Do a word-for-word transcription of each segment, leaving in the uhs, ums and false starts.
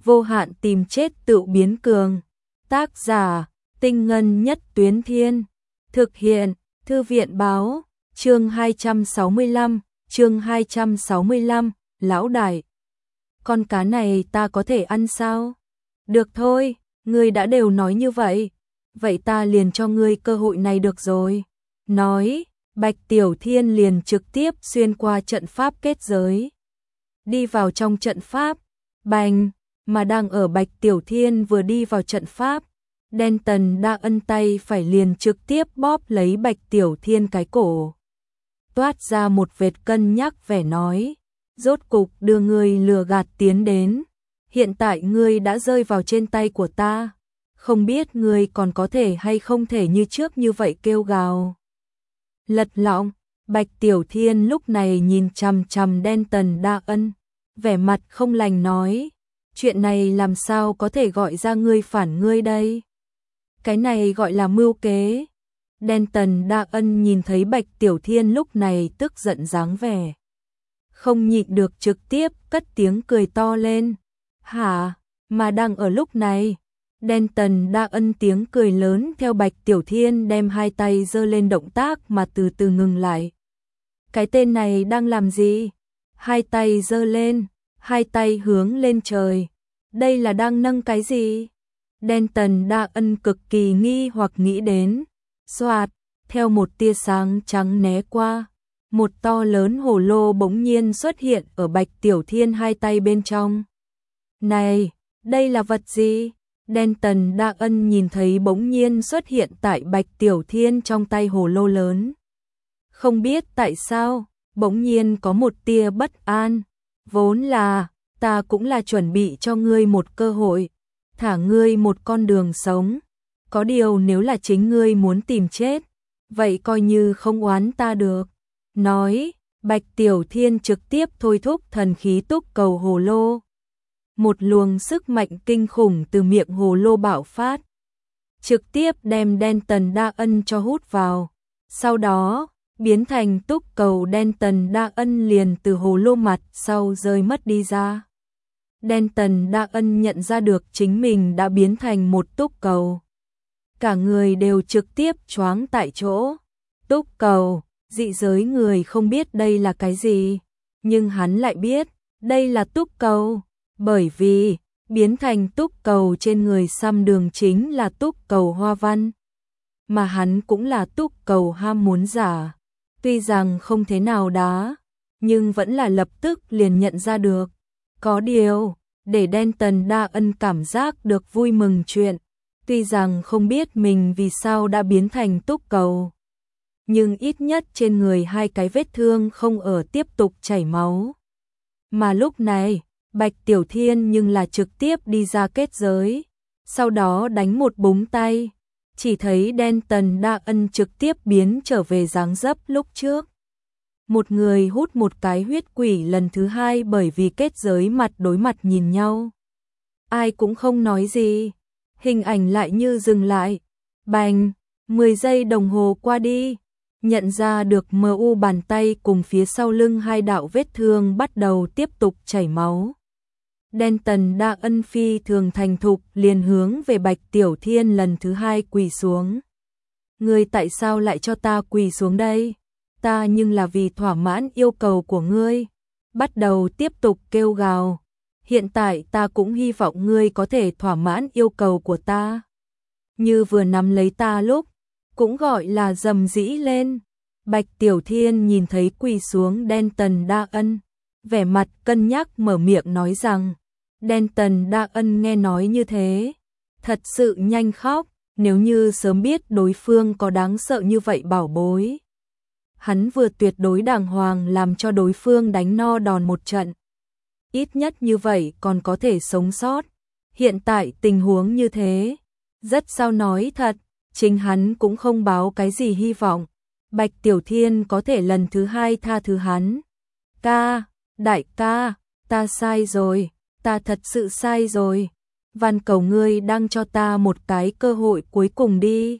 vô hạn tìm chết tự biến cường. Tác giả, Tinh Ngân Nhất Tuyến Thiên. Thực hiện, Thư viện Báo. Chương hai trăm sáu mươi lăm, chương hai trăm sáu mươi lăm, lão đại. Con cá này ta có thể ăn sao? Được thôi, ngươi đã đều nói như vậy. Vậy ta liền cho ngươi cơ hội này được rồi. Nói, Bạch Tiểu Thiên liền trực tiếp xuyên qua trận pháp kết giới. Đi vào trong trận pháp, bành, mà đang ở Bạch Tiểu Thiên vừa đi vào trận pháp. Đen Tần Đa Ân tay phải liền trực tiếp bóp lấy Bạch Tiểu Thiên cái cổ. Toát ra một vệt cân nhắc vẻ nói, rốt cục đưa ngươi lừa gạt tiến đến. Hiện tại ngươi đã rơi vào trên tay của ta. Không biết ngươi còn có thể hay không thể như trước như vậy kêu gào. Lật lọng, Bạch Tiểu Thiên lúc này nhìn chằm chằm Đen Tần Đa Ân, vẻ mặt không lành nói, chuyện này làm sao có thể gọi ra ngươi phản ngươi đây? Cái này gọi là mưu kế. Đen Tần Đa Ân nhìn thấy Bạch Tiểu Thiên lúc này tức giận dáng vẻ, không nhịn được trực tiếp cất tiếng cười to lên. Hả? Mà đang ở lúc này, Đen Tần Đa Ân tiếng cười lớn theo Bạch Tiểu Thiên đem hai tay giơ lên động tác mà từ từ ngừng lại. Cái tên này đang làm gì? Hai tay giơ lên, hai tay hướng lên trời. Đây là đang nâng cái gì? Đen Tần Đa Ân cực kỳ nghi hoặc nghĩ đến. Xoạt, theo một tia sáng trắng né qua, một to lớn hồ lô bỗng nhiên xuất hiện ở Bạch Tiểu Thiên hai tay bên trong. Này, đây là vật gì? Đen Tần Đa Ân nhìn thấy bỗng nhiên xuất hiện tại Bạch Tiểu Thiên trong tay hồ lô lớn. Không biết tại sao, bỗng nhiên có một tia bất an. Vốn là, ta cũng là chuẩn bị cho ngươi một cơ hội, thả ngươi một con đường sống. Có điều nếu là chính ngươi muốn tìm chết, vậy coi như không oán ta được. Nói, Bạch Tiểu Thiên trực tiếp thôi thúc thần khí túc cầu hồ lô. Một luồng sức mạnh kinh khủng từ miệng hồ lô bạo phát, trực tiếp đem Đen Tần Đa Ân cho hút vào. Sau đó, biến thành túc cầu Đen Tần Đa Ân liền từ hồ lô mặt sau rơi mất đi ra. Đen Tần Đa Ân nhận ra được chính mình đã biến thành một túc cầu. Cả người đều trực tiếp choáng tại chỗ. Túc cầu, dị giới người không biết đây là cái gì, nhưng hắn lại biết, đây là túc cầu. Bởi vì, biến thành túc cầu trên người Sâm Đường chính là túc cầu hoa văn. Mà hắn cũng là túc cầu ham muốn giả. Tuy rằng không thế nào đá, nhưng vẫn là lập tức liền nhận ra được. Có điều, để Đen Tần Đa Ân cảm giác được vui mừng chuyện. Tuy rằng không biết mình vì sao đã biến thành túc cầu, nhưng ít nhất trên người hai cái vết thương không ở tiếp tục chảy máu. Mà lúc này, Bạch Tiểu Thiên nhưng là trực tiếp đi ra kết giới, sau đó đánh một búng tay, chỉ thấy Đen Tần Đa Ân trực tiếp biến trở về dáng dấp lúc trước. Một người hút một cái huyết quỷ lần thứ hai bởi vì kết giới mặt đối mặt nhìn nhau. Ai cũng không nói gì, hình ảnh lại như dừng lại. Bành, mười giây đồng hồ qua đi, nhận ra được em u bàn tay cùng phía sau lưng hai đạo vết thương bắt đầu tiếp tục chảy máu. Đen Tần Đa Ân phi thường thành thục liền hướng về Bạch Tiểu Thiên lần thứ hai quỳ xuống. Ngươi tại sao lại cho ta quỳ xuống đây? Ta nhưng là vì thỏa mãn yêu cầu của ngươi. Bắt đầu tiếp tục kêu gào. Hiện tại ta cũng hy vọng ngươi có thể thỏa mãn yêu cầu của ta. Như vừa nắm lấy ta lúc, cũng gọi là rầm rĩ lên. Bạch Tiểu Thiên nhìn thấy quỳ xuống Đen Tần Đa Ân, vẻ mặt cân nhắc mở miệng nói rằng, Đen Tần Đa Ân nghe nói như thế, thật sự nhanh khóc. Nếu như sớm biết đối phương có đáng sợ như vậy bảo bối, hắn vừa tuyệt đối đàng hoàng làm cho đối phương đánh no đòn một trận. Ít nhất như vậy còn có thể sống sót. Hiện tại tình huống như thế, rất sao nói thật, chính hắn cũng không báo cái gì hy vọng. Bạch Tiểu Thiên có thể lần thứ hai tha thứ hắn. Ca, đại ca, ta sai rồi, ta thật sự sai rồi. Van cầu ngươi đang cho ta một cái cơ hội cuối cùng đi.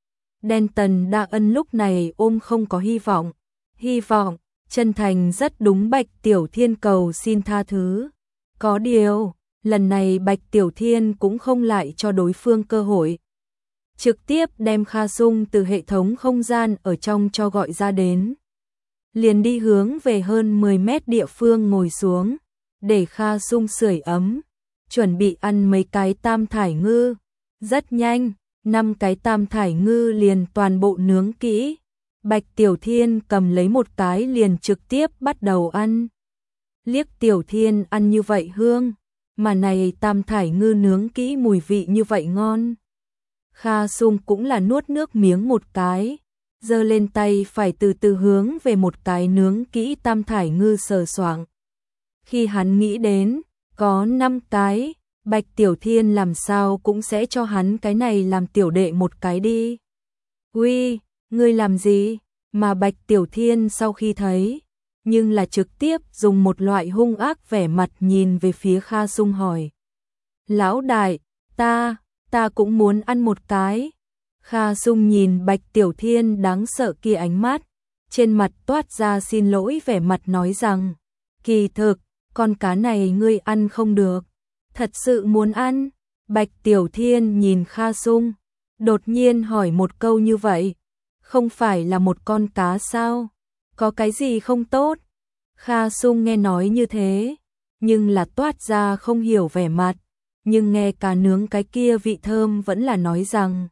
Đen Tần Đa Ân lúc này ôm không có hy vọng. Hy vọng, chân thành rất đúng Bạch Tiểu Thiên cầu xin tha thứ. Có điều, lần này Bạch Tiểu Thiên cũng không lại cho đối phương cơ hội. Trực tiếp đem Kha Sung từ hệ thống không gian ở trong cho gọi ra đến. Liền đi hướng về hơn mười mét địa phương ngồi xuống, để Kha Sung sưởi ấm, chuẩn bị ăn mấy cái tam thải ngư. Rất nhanh, năm cái tam thải ngư liền toàn bộ nướng kỹ. Bạch Tiểu Thiên cầm lấy một cái liền trực tiếp bắt đầu ăn. Liếc Tiểu Thiên ăn như vậy hương, mà này tam thải ngư nướng kỹ mùi vị như vậy ngon. Kha Sung cũng là nuốt nước miếng một cái, giơ lên tay phải từ từ hướng về một cái nướng kỹ tam thải ngư sờ soạng. Khi hắn nghĩ đến, có năm cái, Bạch Tiểu Thiên làm sao cũng sẽ cho hắn cái này làm tiểu đệ một cái đi. Uy, ngươi làm gì? Mà Bạch Tiểu Thiên sau khi thấy, nhưng là trực tiếp dùng một loại hung ác vẻ mặt nhìn về phía Kha Sung hỏi. Lão đại, ta, ta cũng muốn ăn một cái. Kha Sung nhìn Bạch Tiểu Thiên đáng sợ kia ánh mắt, trên mặt toát ra xin lỗi vẻ mặt nói rằng, kỳ thực, con cá này ngươi ăn không được. Thật sự muốn ăn? Bạch Tiểu Thiên nhìn Kha Sung, đột nhiên hỏi một câu như vậy. Không phải là một con cá sao? Có cái gì không tốt? Kha Sung nghe nói như thế, nhưng là toát ra không hiểu vẻ mặt, nhưng nghe cá nướng cái kia vị thơm vẫn là nói rằng,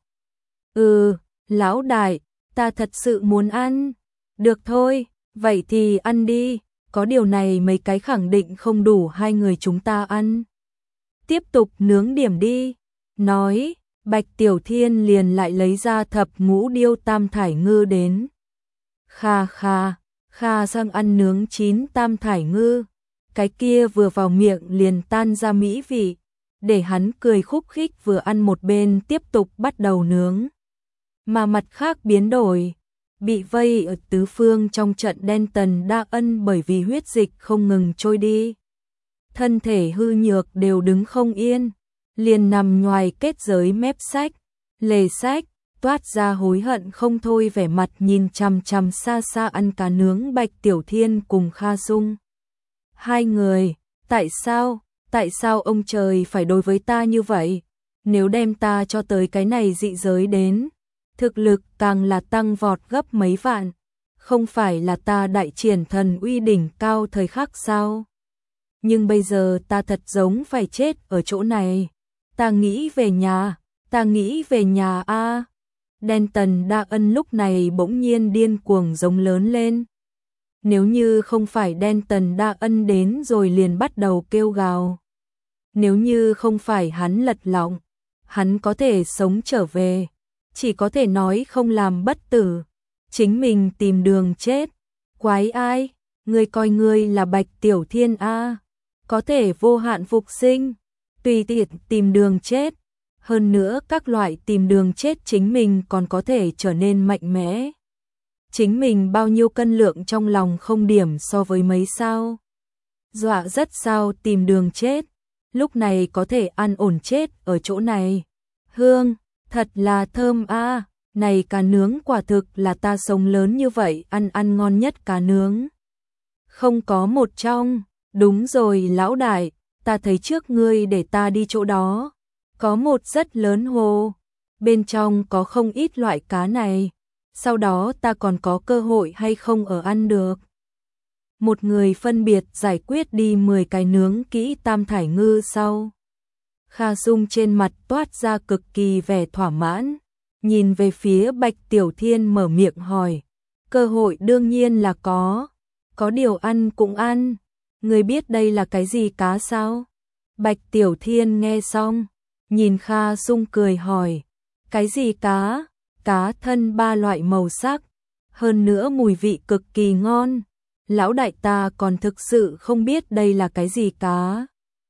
ừ, lão đại, ta thật sự muốn ăn. Được thôi, vậy thì ăn đi, có điều này mấy cái khẳng định không đủ hai người chúng ta ăn. Tiếp tục nướng điểm đi. Nói, Bạch Tiểu Thiên liền lại lấy ra thập ngũ điêu tam thải ngư đến. Kha kha, Kha sang ăn nướng chín tam thải ngư, cái kia vừa vào miệng liền tan ra mỹ vị, để hắn cười khúc khích vừa ăn một bên tiếp tục bắt đầu nướng. Mà mặt khác biến đổi, bị vây ở tứ phương trong trận đen tần đa ân bởi vì huyết dịch không ngừng trôi đi. Thân thể hư nhược đều đứng không yên, liền nằm ngoài kết giới mép sách, lề sách, toát ra hối hận không thôi vẻ mặt nhìn chằm chằm xa xa ăn cá nướng Bạch Tiểu Thiên cùng Kha Sung. Hai người, tại sao, tại sao ông trời phải đối với ta như vậy? Nếu đem ta cho tới cái này dị giới đến, thực lực càng là tăng vọt gấp mấy vạn, không phải là ta đại triển thần uy đỉnh cao thời khắc sao? Nhưng bây giờ ta thật giống phải chết ở chỗ này. Ta nghĩ về nhà, ta nghĩ về nhà a. À. Đen tần đa ân lúc này bỗng nhiên điên cuồng giống lớn lên. Nếu như không phải đen tần đa ân đến rồi liền bắt đầu kêu gào. Nếu như không phải hắn lật lọng, hắn có thể sống trở về. Chỉ có thể nói không làm bất tử. Chính mình tìm đường chết. Quái ai, ngươi coi ngươi là Bạch Tiểu Thiên a à. Có thể vô hạn phục sinh, tùy tiện tìm đường chết. Hơn nữa các loại tìm đường chết chính mình còn có thể trở nên mạnh mẽ. Chính mình bao nhiêu cân lượng trong lòng không điểm so với mấy sao. Dọa rất sao tìm đường chết, lúc này có thể ăn ổn chết ở chỗ này. Hương, thật là thơm a, à. Này cá nướng quả thực là ta sống lớn như vậy ăn ăn ngon nhất cá nướng. Không có một trong. Đúng rồi lão đại, ta thấy trước ngươi để ta đi chỗ đó. Có một rất lớn hồ, bên trong có không ít loại cá này. Sau đó ta còn có cơ hội hay không ở ăn được. Một người phân biệt giải quyết đi mười cái nướng kỹ tam thải ngư sau. Kha Sung trên mặt toát ra cực kỳ vẻ thỏa mãn, nhìn về phía Bạch Tiểu Thiên mở miệng hỏi. Cơ hội đương nhiên là có, có điều ăn cũng ăn. Ngươi biết đây là cái gì cá sao? Bạch Tiểu Thiên nghe xong, nhìn Kha Sung cười hỏi. Cái gì cá? Cá thân ba loại màu sắc, hơn nữa mùi vị cực kỳ ngon. Lão đại ta còn thực sự không biết đây là cái gì cá.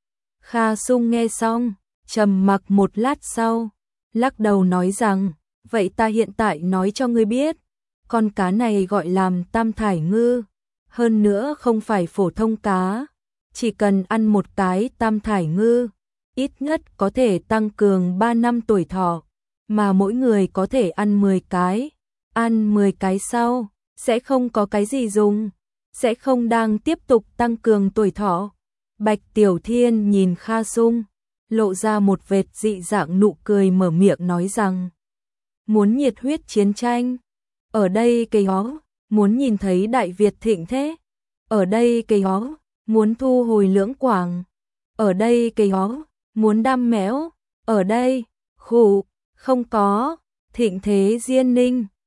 Kha Sung nghe xong, trầm mặc một lát sau, lắc đầu nói rằng, vậy ta hiện tại nói cho ngươi biết, con cá này gọi làm tam thải ngư. Hơn nữa không phải phổ thông cá, chỉ cần ăn một cái tam thải ngư, ít nhất có thể tăng cường ba năm tuổi thọ, mà mỗi người có thể ăn mười cái, ăn mười cái sau, sẽ không có cái gì dùng, sẽ không đang tiếp tục tăng cường tuổi thọ. Bạch Tiểu Thiên nhìn Kha Sung, lộ ra một vệt dị dạng nụ cười mở miệng nói rằng, muốn nhiệt huyết chiến tranh, ở đây cây hó, muốn nhìn thấy Đại Việt thịnh thế, ở đây cây hó, muốn thu hồi Lưỡng Quảng, ở đây cây hó, muốn đam méo, ở đây, khủ, không có, thịnh thế Diên Ninh.